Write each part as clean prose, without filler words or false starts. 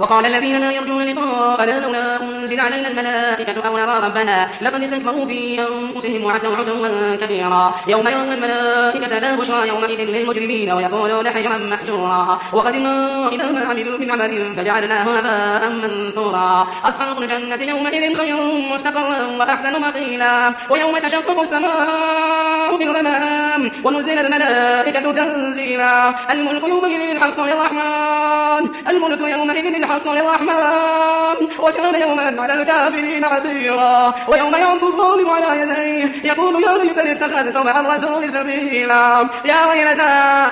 وقال الذين لا يرجون لقاءنا لولا أنزل علينا الملائكة أو نرى ربنا لقد استكبروا في أنفسهم وعتوا عتوا كبيرا يوم يرون الملائكة لا بشرى يومئذ للمجرمين ويقولون حجرا محجورا وقدمنا إلى ما عملوا من عمل فجعلناه هباء منثورا أصحاب الجنة يومئذ خير مستقرا وأحسن مقيلا ويوم تشقق السماء بالغمام ونزل الملائكة تنزيلا الملك يومئذ الحق للرحمن وكان يوما على الكافرين عسيرا ويوم يعض الظالم على يديه يقول يا ليتني اتخذت مع الرسول سبيلا يا ويلتى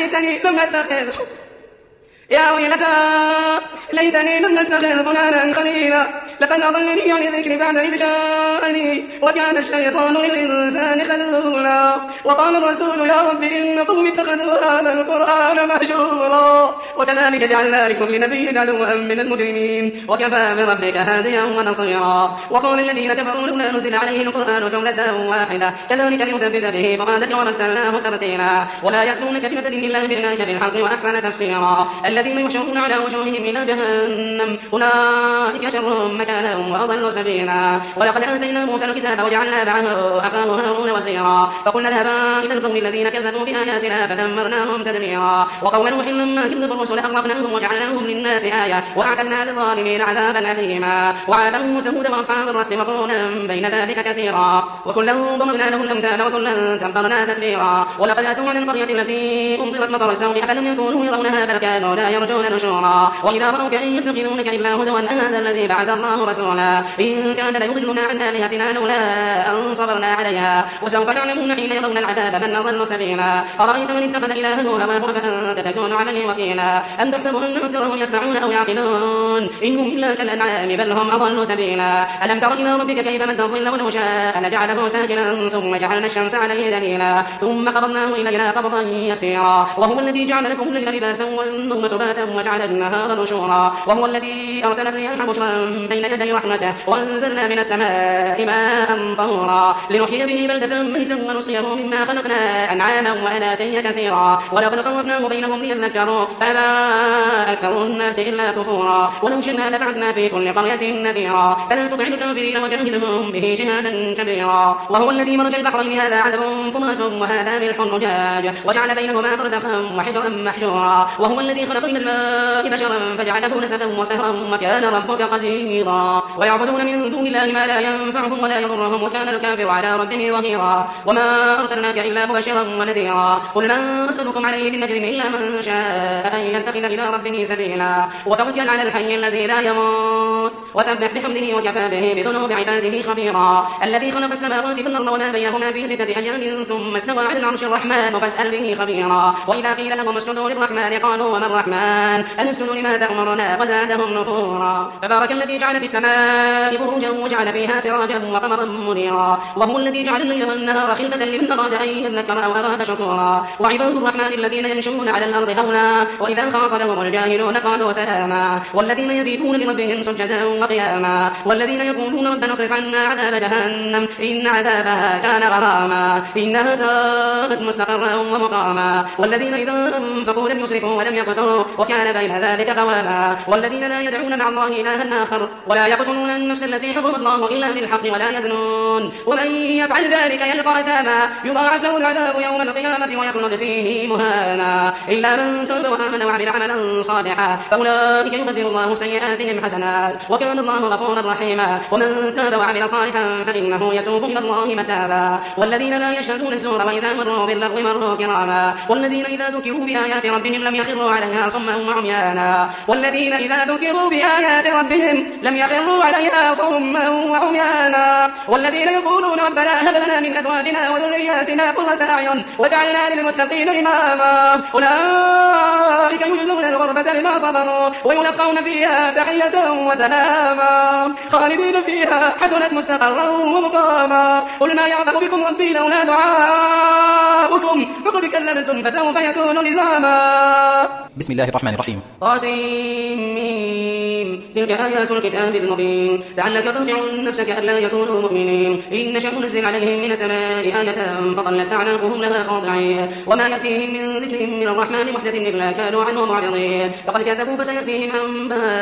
ليتني لم اتخذ فلانا خليلا لقد أضلني عن الذكر بعد إذ جاءني وكان الشيطان للإنسان خذولا وقال الرسول يا رب إن قومي اتخذوا هذا القرآن مهجورا وكذلك جعلنا لكل نبي عدوا من المجرمين وكفى بربك هاديا ونصيرا وقال الذين كفروا لولا نزل عليه القرآن جملة واحدة كذلك لنثبت به فقادك ورتلناه ترتيلا ولا يأتونك بمثل إلا جئناك بالحق وأحسن تفسيرا الذين يحشرون على وجوههم إلى جهنم أولئك شر مكانا وأضل سبيلا ولقد آتينا موسى الكتاب وجعلنا معه أخاه هارون وزيرا فقلنا اذهبا إلى القوم الذين كذبوا بآياتنا فدمرناهم تدميرا وقوم نوح لما كذبوا الرسل أغرقناهم وجعلناهم للناس آية وأعتدنا للظالمين عذابا أليما وعادا وثمود وأصحاب الرس وقرونا بين ذلك كثيرا وكلا ضربنا له الأمثال وكلا تبرنا تدبيرا ولقد أتوا على القرية التي أمطرت مطر السوء أفلم يكونوا يرونها بل كانوا لا يرجون نشورا وإذا رأوك إن يتخذونك إلا هزوا هذا الذي بعث الله رسولا إن كان ليضلنا عن آلهتنا لولا أن صبرنا عليها وسوف يعلمون حين يرون العذاب من أضل سبيلا أرأيت من اتخذ إلهه هواه فأنت تكون عليه وكيلا أم تحسب أن أكثرهم يسمعون أو يعقلون إنهم إلا كالأنعام بل هم أضل سبيلا ألم تر إلى ربك كيف مد الظل ولو شاء لجعله ساكنا ثم جعلنا الشمس عليه دليلا ثم قبضناه إلينا قبضا يسيرا وهو الذي جعل لكم الليل لباسا والنوم سباتا وجعل النهار نشورا وهو الذي أرسل الرياح بشرا بين يدي رحمته وأنزلنا من السماء ماء طهورا لنحيي به بلدة ميتا ونسقيه مما خلقنا أنعاما وأناسيا كثيرا ولقد صرفناه بينهم ليذكروا فما أكثر الناس إلا كفورا ولو شئنا لبعثنا في كل قرية نذيرا فلا تطع الكافرين وجاهدهم به جهادا كبيرا وهو الذي مرج البحرين هذا عذب فرات وهذا ملح أجاج وجعل بينهما برزخا وحجرا محجورا وهو الذي خلق من الماء بشرا فجعله نسبا وسهرا وكان ربك قديرا ويعبدون من دون الله ما لا ينفعهم ولا يضرهم وكان الكافر على ربه ظهيرا وما أرسلناك إلا مبشرا ونذيرا قل ما أسألكم عليه من أجر إلا من شاء أن يتخذ إلى ربه سبيلا وتوكل على الحي الذي لا يموت وسبح بحمده وكفى به بذنوب عباده خبيرا الذي خلق السماوات والأرض وما بينهما في 6 أيام ثم استوى على العرش الرحمن فاسأل به خبيرا وإذا قيل لهم اسجدوا للرحمن قالوا وما الرحمن أنسجد لما تأمرنا وزادهم نفورا تبارك الذي جعل في السماء بروجا وجعل فيها سراجا وقمرا منيرا وهو الذي جعل الليل والنهار خلفة لمن أراد أن يذكر أو أراد شكورا وعباد الرحمن الذين يمشون على الأرض هونا وإذا خاطبهم الجاهلون قالوا سلاما والذين يبيتون لربهم سجدا وقياما والذين يقولون ربنا اصرف عنا عذاب جهنم إن عذابها كان غراما إنها ساءت مستقرا ومقاما والذين إذا أنفقوا لم يسرفوا ولم يقتروا وكان بين ذلك قواما والذين لا يدعون مع الله إلها آخر ولا يقتلون النفس التي حرم الله إلا بالحق ولا يزنون ومن يفعل ذلك يلقى أثاما يضاعف له العذاب يوم القيامة ويخلد فيه مهانا إلا من تاب وآمن وعمل عملا صالحا فأولئك يبدل الله سيئاتهم حسنات وكان الله غفورا رحيما ومن تاب وعمل صالحا فإنه يتوب إلى الله متابا والذين لا يشهدون الزور وإذا مروا باللغو مروا كراما والذين إذا ذكروا بآيات ربهم لم يخروا عليها صما وعميانا والذين إذا ذكروا بآيات ربهم لم يخروا عليها صما وعميانا والذين يقولون ربنا هب لنا من أزواجنا وذرياتنا قرة أعين واجعلنا للمتقين إماما أولئك يجزون الغرفة بما صبروا ويلقون فيها تحية وسلاما خالدين فيها حسنت مستقرا ومقاما قل ما يعبأ بكم ربي لولا دعاؤكم فقد كذبتم فسوف يكون لزاما. بسم الله الرحمن الرحيم. طاسيم تلك آيات الكتاب المبين لعلك ترجع نفسك ألا يكونوا مؤمنين إن نشأ ننزل عليهم من السماء آية فظلت أعناقهم لها خاضعين وما يأتيهم من ذكر من الرحمن محدث إلا كانوا عنه معرضين فقد كذبوا فسيأتيهم أنباء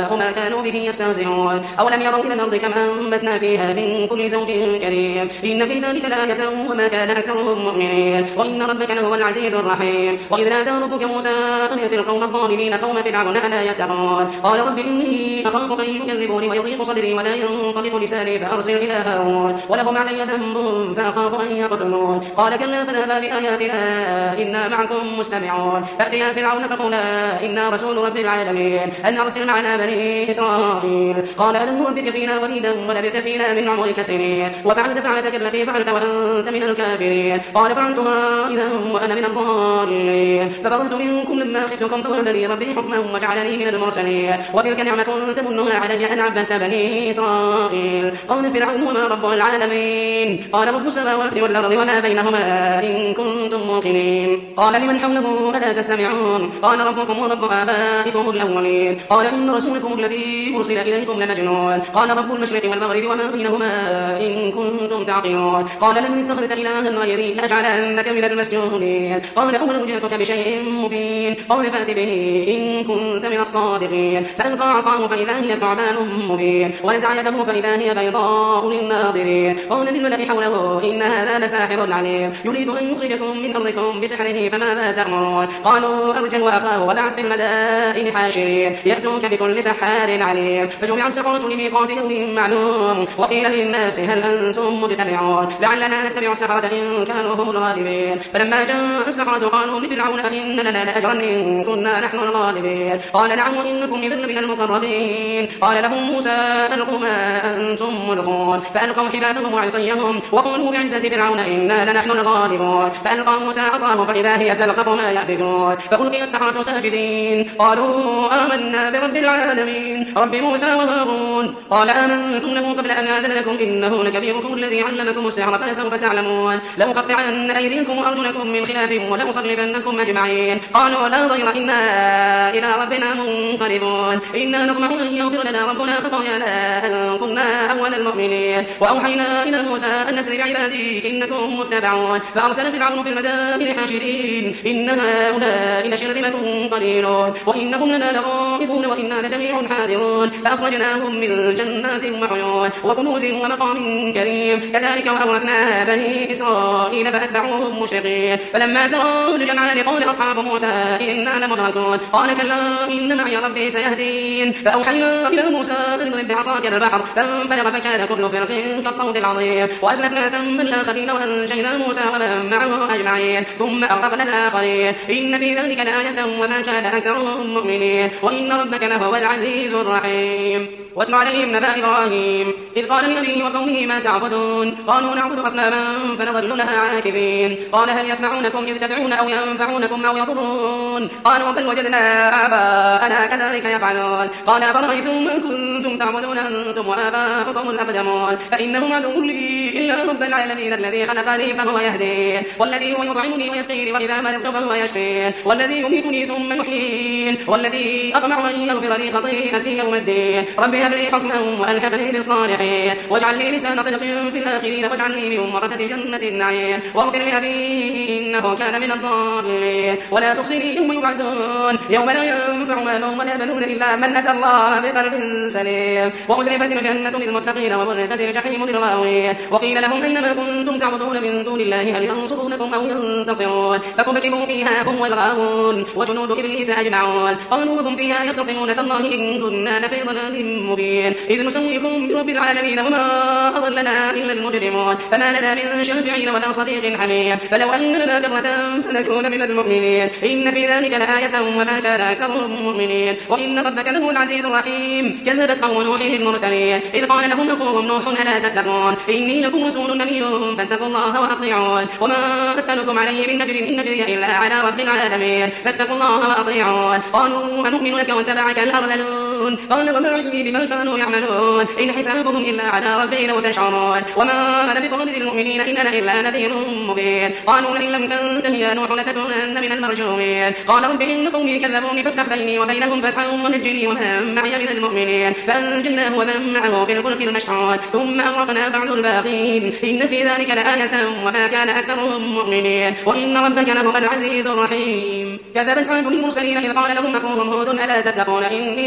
جاءهم ما كانوا به يستهزئون أولم يروا إلى الأرض كم أنبتنا فيها من كل زوج كريم إن في ذلك لآية وما كان أكثرهم مؤمنين وإن ربك لهو العزيز الرحيم وإذ نادى ربك موسى أن ائت القوم الظالمين قوم فرعون ألا يتقون قال رب إني أخاف أن يكذبوني ويضيق صدري ولا ينطلق لساني فأرسل إلى هارون ولهم علي ذنب فأخاف أن يقتلون قال كلا فاذهبا بآياتنا إنا معكم مستمعون فأتيا فرعون فقولا إنا رسول رب العالمين أن أرسل معنا بني إسرائيل قال ألم نربك فينا وليدا ولبثت فينا من عمرك سنين وفعلت فعلتك التي فعلت وأنت من الكافرين قال فعلتها إذا وأنا من الضالين فبررت منكم لما خفتكم فوهب لي ربي حكما وجعلني من المرسلين وتلك نعمة تمنها علي أن عبدت بني إسرائيل قال فرعون وما رب العالمين قال رب السماوات والأرض وما بينهما إن كنتم موقنين قال لمن حوله ألا تستمعون قال ربكم ورب آبائكم الأولين قال إن رسولكم الذي أرسل إليكم لمجنون قال رب المشرق والمغرب وما بينهما إن كنتم تعقلون قال لئن اتخذت إلها غيري لأجعلنك من المسجونين قال أولو جئتك بشيء مبين قال فأت به إن كنت من الصادقين فألقى عصاه فإذا هي ثعبان مبين ونزع يده فإذا هي بيضاء للناظرين قال للملأ حوله إن هذا لساحر عليم يريد أن يخرجكم من أرضكم بسحره فماذا تأمرون قالوا أرجه وأخاه وبعث في المدائن حاشرين يأتوك بكل سحار عليم فجمع السحرة لميقات يوم معلوم وقيل للناس هل أنتم مجتمعون لعلنا نتبع السحرة إن كانوا هم الغالبين فلما جاء السحرة قالوا لفرعون إن لنا لأجرا إن كنا نحن الغالبين قال نعم وإنكم إذا لمن المقربين قال لهم موسى ألقوا ما أنتم ملقون فألقوا حبالهم وعصيهم وقالوا بعزة فرعون إنا لنحن الغالبون فألقى موسى عصاه فإذا هي تلقف ما يأفكون فألقي السحرة ساجدين قالوا آمنا برب العالمين رب موسى وهارون قال آمنتم له قبل أن آذن لكم إنه لكبيركم الذي علمكم السحر فسوف تعلمون لأقطعن أيديكم وأرجلكم من خلاف ولأصلبنكم أجمعين قالوا لا ضير إنا إلى ربنا منقلبون إنا نطمع أن يغفر لنا ربنا خطايانا أن كنا أول المؤمنين وأوحينا إلى موسى أن نسر بعبادي إنكم متبعون فأرسل فرعون في المدائن حاشرين إن هؤلاء لشرذمة قليلون وإنهم لنا لغائبون وإنا لجميع حاذرون فأخرجناهم من جنات وعيون وكنوز ومقام كريم كذلك وأورثنا بني إسرائيل فأتبعوهم مشرقين فلما تروا الجمعان قال أصحاب موسى إنا لمدركون قال كلا إن معي ربي سيهدين فأوحينا إلى موسى أن اضرب بعصاك البحر فانفلق فكان كل فرق كالطود العظيم وأزلفنا ثم الآخرين وأنجينا موسى ومن معه أجمعين ثم أغرقنا الآخرين إن في ذلك لآية وما كان أكثرهم مؤمنين وإن ربك لهو العزيز الرحيم واتل عليهم نبأ إبراهيم إذ قال لأبيه وقومه ما تعبدون قالوا نعبد أصناما فنظل لها عاكفين قال هل يسمعونكم إذ تدعون أو ينفعونكم أو يضرون قالوا بل وجدنا آباءنا كذلك يفعلون قال أفرأيتم ما كنتم تعبدون أنتم وآباؤكم الأقدمون فإنهم عدو لي إلا رب العالمين الذي خلقني فهو يهدين والذي هو يطعمني ويسقين وإذا مرضت فهو يشفين والذي يميتني ثم يحيين والذي أطمع أن يغفر لي خطيئتي يوم الدين رب هب لي حكما وألحقني بالصالحين واجعل لي لسان صدق في الآخرين واجعلني من ورثة جنة النعيم واغفر لأبي إنه كان من الضالين ولا تخزني يوم يبعثون يوم لا ينفع مال ولا بنون إلا من أتى الله بقلب سليم وأزلفت الجنة للمتقين وبرزت الجحيم للغاوين وقيل لهم أينما كنتم تعبدون من دون الله هل ينصرونكم أو ينتصرون فكبكبوا فيها هم والغاوون وجنود إبليس أجمعون قالوا وهم فيها يختصمون تالله إن كنا لفي ضلال مبين إذ نسويكم برب العالمين وما أضلنا إلا المجرمون فما لنا من شافعين ولا صديق حميم فلو أن لنا كرة فنكون من المؤمنين إن في ذلك لآية وما كان أكثرهم مؤمنين وإن ربك له العزيز الرحيم كذبت قوم نوح المرسلين إذ قال لهم أخوهم نوح ألا تتقون إني لكم رسول أمين فاتقوا الله وأطيعون وما أسألكم عليه من أجر إن أجري إلا على رب العالمين فاتقوا الله وأطيعون قالوا أنؤمن لك واتبعك الأرذلون قال وما علمي بما كانوا يعملون إن حسابهم إلا على ربي لو تشعرون وما أنا بطارد المؤمنين إن أنا إلا نذير مبين قالوا لئن لم تنته يا نوح لتكونن من المرجومين قال رب إن قومي كذبوني فافتح بيني وبينهم فتحا ونجني ومن معي من المؤمنين فأنجيناه ومن معه في الفلك المشحون ثم أغرقنا بعد الباقين إن في ذلك لآية وما كان أكثرهم مؤمنين وإن ربك لهو العزيز الرحيم كذبت عاد المرسلين إذ قال لهم أخوهم هود ألا تتقون إني لكم رسول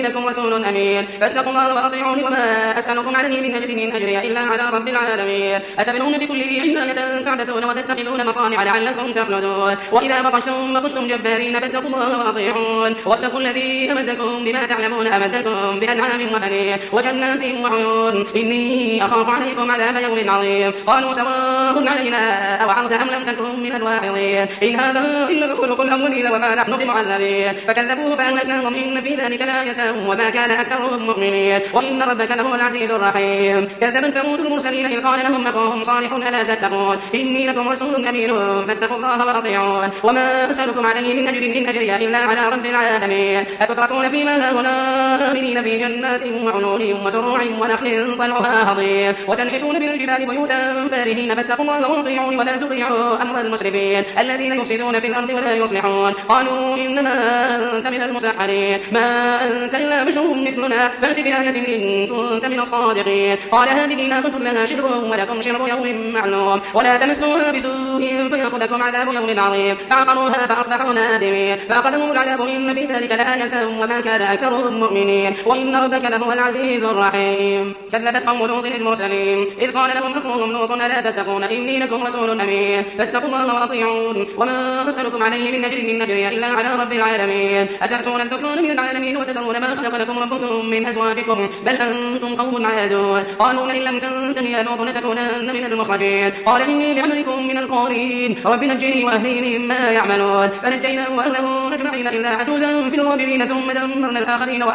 رسول أمين فاتقوا الله وأطيعوني وما أسألكم عليه من أجري إلا على رب العالمين أتبنون بكل ريع آية تعبثون وتتخذون مصانع لعلكم تخلدون وإذا بطشتم جبارين فاتقوا الله وأطيعون واتقوا الذي أمدكم بما تعلمون أمدكم بأنعام وبنين وجنات وعيون إني أخاف عليكم عذاب يوم عظيم قالوا سواء علينا أوعظت أم لم تكن من الواعظين إن هذا إلا خلق الأولين وما نحن بمعذبين فكذبوه فأهلكناهم إن في ذلك لآية وما كان أكثرهم مؤمنين وإن ربك لهو العزيز الرحيم كذبت ثمود المرسلين إذ قال لهم أخوهم صالح ألا تتقون إني لكم رسول أمين فاتقوا الله وأطيعون وما أسألكم عليه من أجر إن أجري إلا على رب العالمين أتتركون فيما هاهنا آمنين في جنات وعيون وزروع ونخل طلعها هضيم وتنحتون من الجبال بيوتا فارهين فاتقوا الله وأطيعون ولا تطيعوا أمر المسرفين الذين يفسدون في الأرض ولا يصلحون قالوا إنما أنت من المسحرين ما أنت إلا بشر مثلنا فأت بآية إن كنت من الصادقين قال هذه ناقة لها شرب ولكم شرب يوم معلوم ولا تمسوها بسوء فيأخذكم عذاب يوم عظيم فعقروها فأصبحوا نادمين فأخذهم العذاب إن في ذلك لآية وما كان أكثرهم مؤمنين وإن ربك لهو العزيز الرحيم كذبت قوم لوط المرسلين إذ قال لهم أخوهم لوط ألا تتقون إني لكم رسول أمين فاتقوا الله وأطيعون وما أسألكم عليه من أجر إن أجري إلا على رب العالمين أتأتون الذكران من العالمين وتذرون ما خلق لكم ربكم من أزواجكم بل أنتم قوم عادون قالوا لئن لم تنته يا لوط لتكونن من المخرجين قال إني لعملكم من القالين رب نجني وأهلي مما يعملون فنجيناه وأهله أجمعين إلا عجوزا في الغابرين ثم دمرنا الآخرين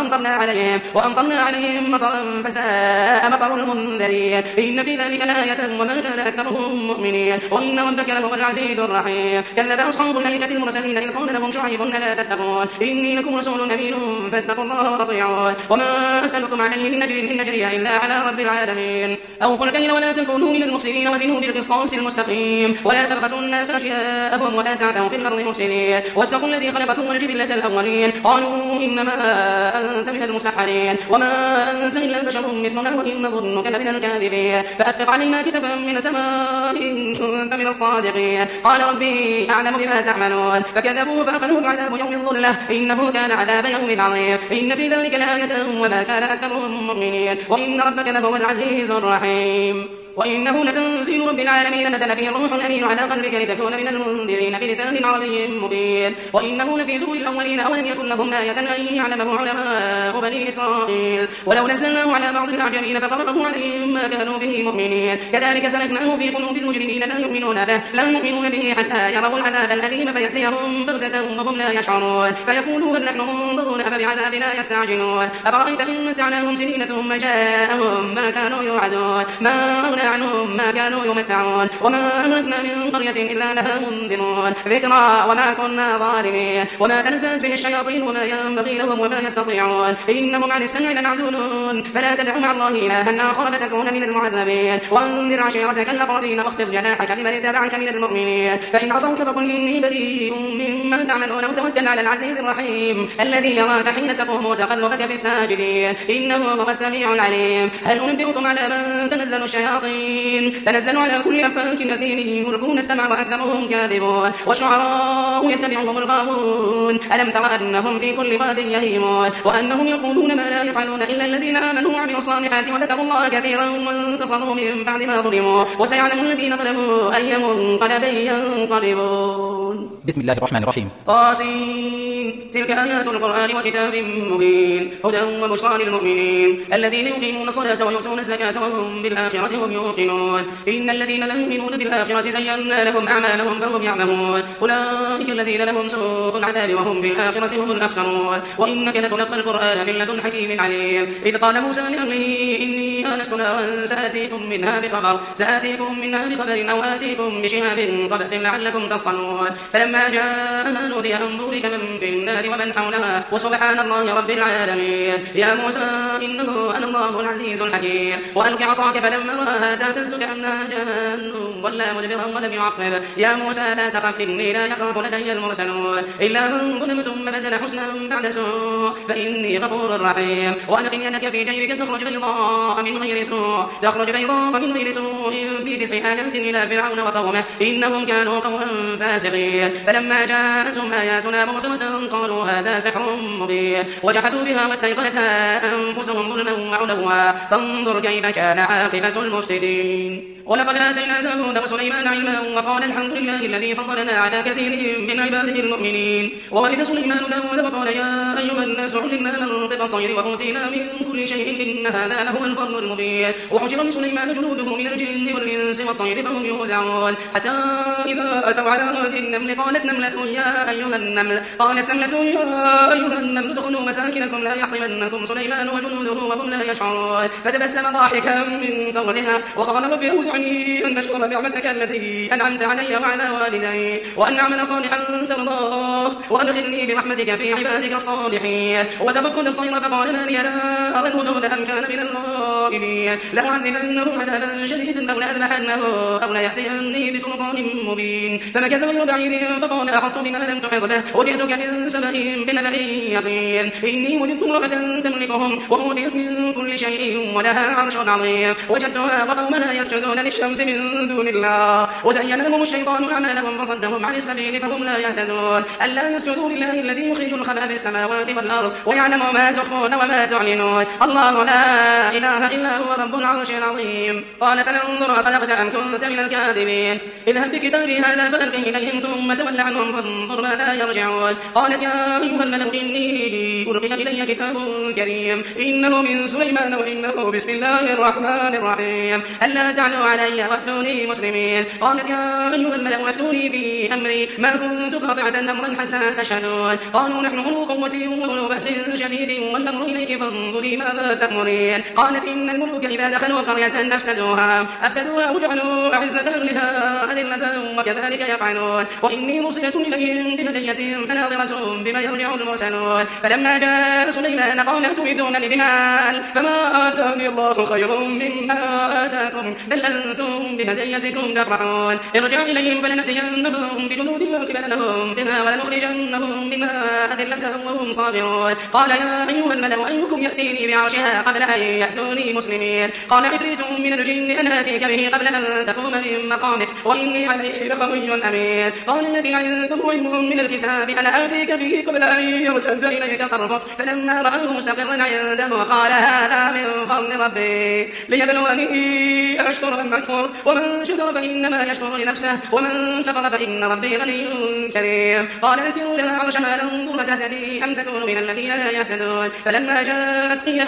وأمطرنا عليهم مطرا فساء مطر المنذرين إن في ذلك لآية وما كان أكثرهم مؤمنين وإن ربك لهو العزيز الرحيم كذب أصحاب الأيكة المرسلين إذ قال لهم شعيب ألا تتقون إني لكم رسول أمين فاتقوا الله وأطيعون وما أسألكم عليه من أجر إن أجري إلا على رب العالمين أوفوا الكيل ولا تكونوا من المفسدين وزنوا بالقسطاس المستقيم ولا تبخسوا الناس أشياءهم ولا تعثوا في الأرض مفسدين واتقوا الذي خلقكم والجبلة الأولين قالوا إنما أنت من المسحرين وما أنت إلا بشر مثلنا وإن نظنك لمن الكاذبين فأسقط علينا كسفا من السماء إن كنت من الصادقين قال ربي أعلم بما تعملون فكذبوه فأخذهم عذاب يوم الظلة إنه كان عذاب يوم عظيم إن في ذلك لآية وما كان أكثرهم مؤمنين وإن ربك لهو العزيز الرحيم وإنه لتنزيل رب العالمين نزل به الروح الأمين على قلبك لتكون من المنذرين بلسان عربي مبين وإنه لفي زبر الأولين أولم يكن لهم آية أن يعلمه علماء بني إسرائيل ولو نزلناه على بعض الأعجمين فقرأه عليهم ما كانوا به مؤمنين كذلك سلكناه في قلوب المجرمين لا يؤمنون به حتى يروا العذاب الأليم فيأتيهم بغتة وهم لا يشعرون فيقولوا هل نحن منظرون فبعذابنا يستعجلون أفرأيت إن متعناهم سنين ثم جاءهم ما كانوا يوعدون ما أغنى عنهم ما كانوا يمتعون وما أهلكنا من قرية إلا لها منذرون ذكرى وما كنا ظالمين وما تنزلت به الشياطين وما ينبغي لهم وما يستطيعون إنهم عن السمع لمعزولون فلا تدع مع الله إلها آخر فتكون من المعذبين وانذر عشيرتك الأقربين واخفض جناحك لمن اتبعك من المؤمنين فإن عصوك فقل إني بريء مما تعملون وتوكل على العزيز الرحيم الذي يراك حين تقوم وتقلبك في الساجدين إنه هو السميع العليم هل أنبئكم على من تنزل الشياطين تنزل على كل أفاك أثيم يلقون السمع وأكثرهم كاذبون والشعراء يتبعهم الغاوون ألم تر أنهم في كل واد يهيمون وأنهم يقولون ما لا يفعلون إلا الذين آمنوا وعملوا الصالحات وذكروا الله كثيرا وانتصروا من بعد ما ظلموا وسيعلم الذين ظلموا أي منقلب ينقلبون. بسم الله الرحمن الرحيم. طاسين تلك آيات القرآن وكتاب مبين هدى وبشرى للمؤمنين الذين يقيمون الصلاة ويؤتون الزكاة وهم بالآخرة هم يوقنون إن الذين لا يؤمنون بالآخرة زينا لهم أعمالهم فهم يعلمون أولئك الذين لهم سوء العذاب وهم بالآخرة هم الأخسرون وإنك لتلقى القرآن من لدن حكيم عليم إذ قال موسى لأهله إني آنست نارا سآتيكم منها بخبر أو آتيكم بشهاب قبس لعلكم تصطلون فلما جاء نودي أن بورك من في النار ومن حولها وسبحان الله رب العالمين يا موسى إنه أنا الله العزيز الحكيم وألق عصاك فلما رآها تهتز كأنها جان ولى مدبرا ولم يعقب يا موسى لا تخف إني لا يخاف لدي المرسلون إلا من ظلم ثم بدل حسنا بعد سوء فإني غفور رحيم وألق يدك في جيبك تخرج بيضاء من من غير سوء تخرج بيضاء من غير سوء في 9 آيات إلى فرعون وقومه إنهم كانوا قوما فاسقين فلما جاءتهم آياتنا مبصرة قالوا هذا سحر مبين وجحدوا بها واستيقنتها أنفسهم ظلما وعلوا فانظر كيف كان عاقبة المفسدين ولقد آتينا داود وسليمان علما وقال الحمد لله الذي فضلنا على كثير من عباده المؤمنين وورث سليمان داود وقال يا أيها الناس علمنا منطق الطير وأوتينا من كل شيء إن هذا لهو الفضل المبين وحشر لسليمان جنوده من الجن والإنس والطير فهم يوزعون حتى إذا أتوا على واد النمل قالت نملة يا أيها النمل ادخلوا مساكنكم لا يحطمنكم سليمان وجنوده وهم لا يشعرون فتبسم ضاحكا من قولها وقال رب أوزعني أن أشكر نعمتك التي أنعمت علي وعلى والدي وأن أعمل صالحا ترضاه وأدخلني برحمتك في عبادك الصالحين وتبقل الطير فقال ما لي لا أرى الهدهد أم كان من الغائبين لأعذبنه عذابا شديدا أو لأذبحنه أو ليأتيني بسلطان مبين فمكث غير بعيد فقال أحط بما لم تحط به وجئتك من سبأ بنبأ يقين إني وجدت امرأة تملكهم وأوتيت من كل شيء ولها عرش عظيم وجدتها وقومها يسجدون للشمس من دون الله وزين لهم الشيطان أعمالهم فصدهم عن السبيل فهم لا يهتدون ألا يسجدوا لله الذي يخرج الخبأ في السماوات والأرض ويعلم ما تخفون وما تعلنون الله لا إله إلا هو رب العرش العظيم قال سننظر أصدقت أم كنت من الكاذبين اذهب بكتابي هذا فألقه إليهم ثم تول عنهم فانظر ماذا يرجعون قالت يا أيها الملأ إني ألقي إلي كتاب كريم إنه من سليمان وإنه بسم الله الرحمن الرحيم ألا تعلوا علي وأتوني مسلمين قالت يا أيها الملأ أفتوني في أمري ما كنت قاطعة أمرا حتى تشهدون قالوا نحن أولو قوة وأولو بأس شديد والأمر إليك فانظري ماذا تأمرين قالت إن الملوك إذا دخلوا قرية أفسدوها وجعلوا أعزة أهلها أذلة وكذلك يفعلون وإني مرسلة إليهم بهدية فناظرة بما يرجع المرسلون فلما جاء سليمان قال أتريدونني بمال فما آتاني الله خير مما آتاكم بل أنتم بهديتكم تفرحون ارجع إليهم فلنأتينهم بجنود لا قبل لهم بها ولنخرجنهم منها أذلة وهم صابرون قال يا أيها الملأ أيكم يأتيني بعرشها قبل أن يأتوني مسلمين قال عفريت من الجن أن آتيك به قبل أن تقوم من مقامك وإني عليه لقوي أمين قال الذي عنده علم من الكتاب أنا آتيك به قبل أن يرتد إليك طرفك فلما رآه مستقرا عنده قال هذا من فضل ربي ليبلوني أشكر أم أكفر ومن شكر فإنما يشكر لنفسه ومن كفر فإن ربي غني كريم قال ألقوا لها عرشها ننظر تهتدي أم تكون من الذين لا يهتدون فلما جاءت قيل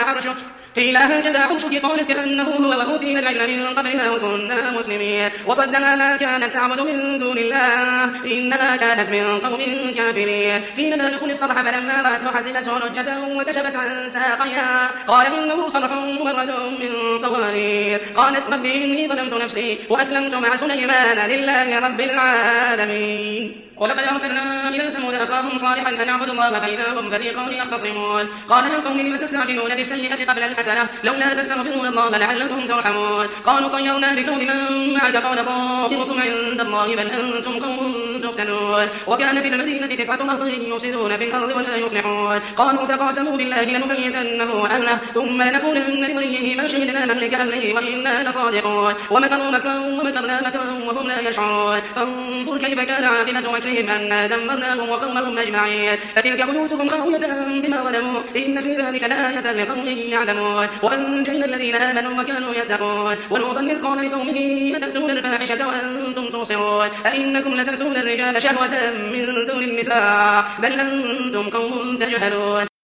هكذا عرشك قالت كأنه هو وأوتينا العلم من قبلها وكنا مسلمين وصدها ما كانت تعبد من دون الله إنها كانت من قوم كافرين قيل لا تدخل الصرح فلما رأته حسبته لجة وكشفت عن ساقيها قال إنه صرح ممرد من قوارير قالت رب إني ظلمت نفسي وأسلمت مع سليمان لله رب العالمين ولقد أرسلنا إلى ثمود أخاهم صالحا أن اعبدوا الله فإذا هم فريقان يختصمون قال يا قوم لم تستعجلون بالسيئة قبل الحسنة لولا تستغفرون الله لعلكم ترحمون قالوا طيرنا بكم بمن معك قال طائركم عند الله بل أنتم قوم تفتنون وكان في المدينة 9 رهط يفسدون في الأرض ولا يصلحون قالوا تقاسموا بالله لنبيتنه أهله ثم لنقولن لوليه ما شهدنا مهلك أهله وإنا لصادقون ومكروا مكرا ومكرنا مكرا وهم لا يشعرون فانظر كيف كان عاقبة مكرهم أنا دمرناهم وقومهم أجمعين فتلك بيوتهم خاوية بما ظلموا إن في ذلك لآية لقوم يعلمون وأنجينا الذين آمنوا وكانوا يتقون ولوطا إذ قال لقومه أتأتون الفاحشة وأنتم تبصرون أئنكم لتأتون الرجال شهوة من دون النساء بل أنتم قوم تجهلون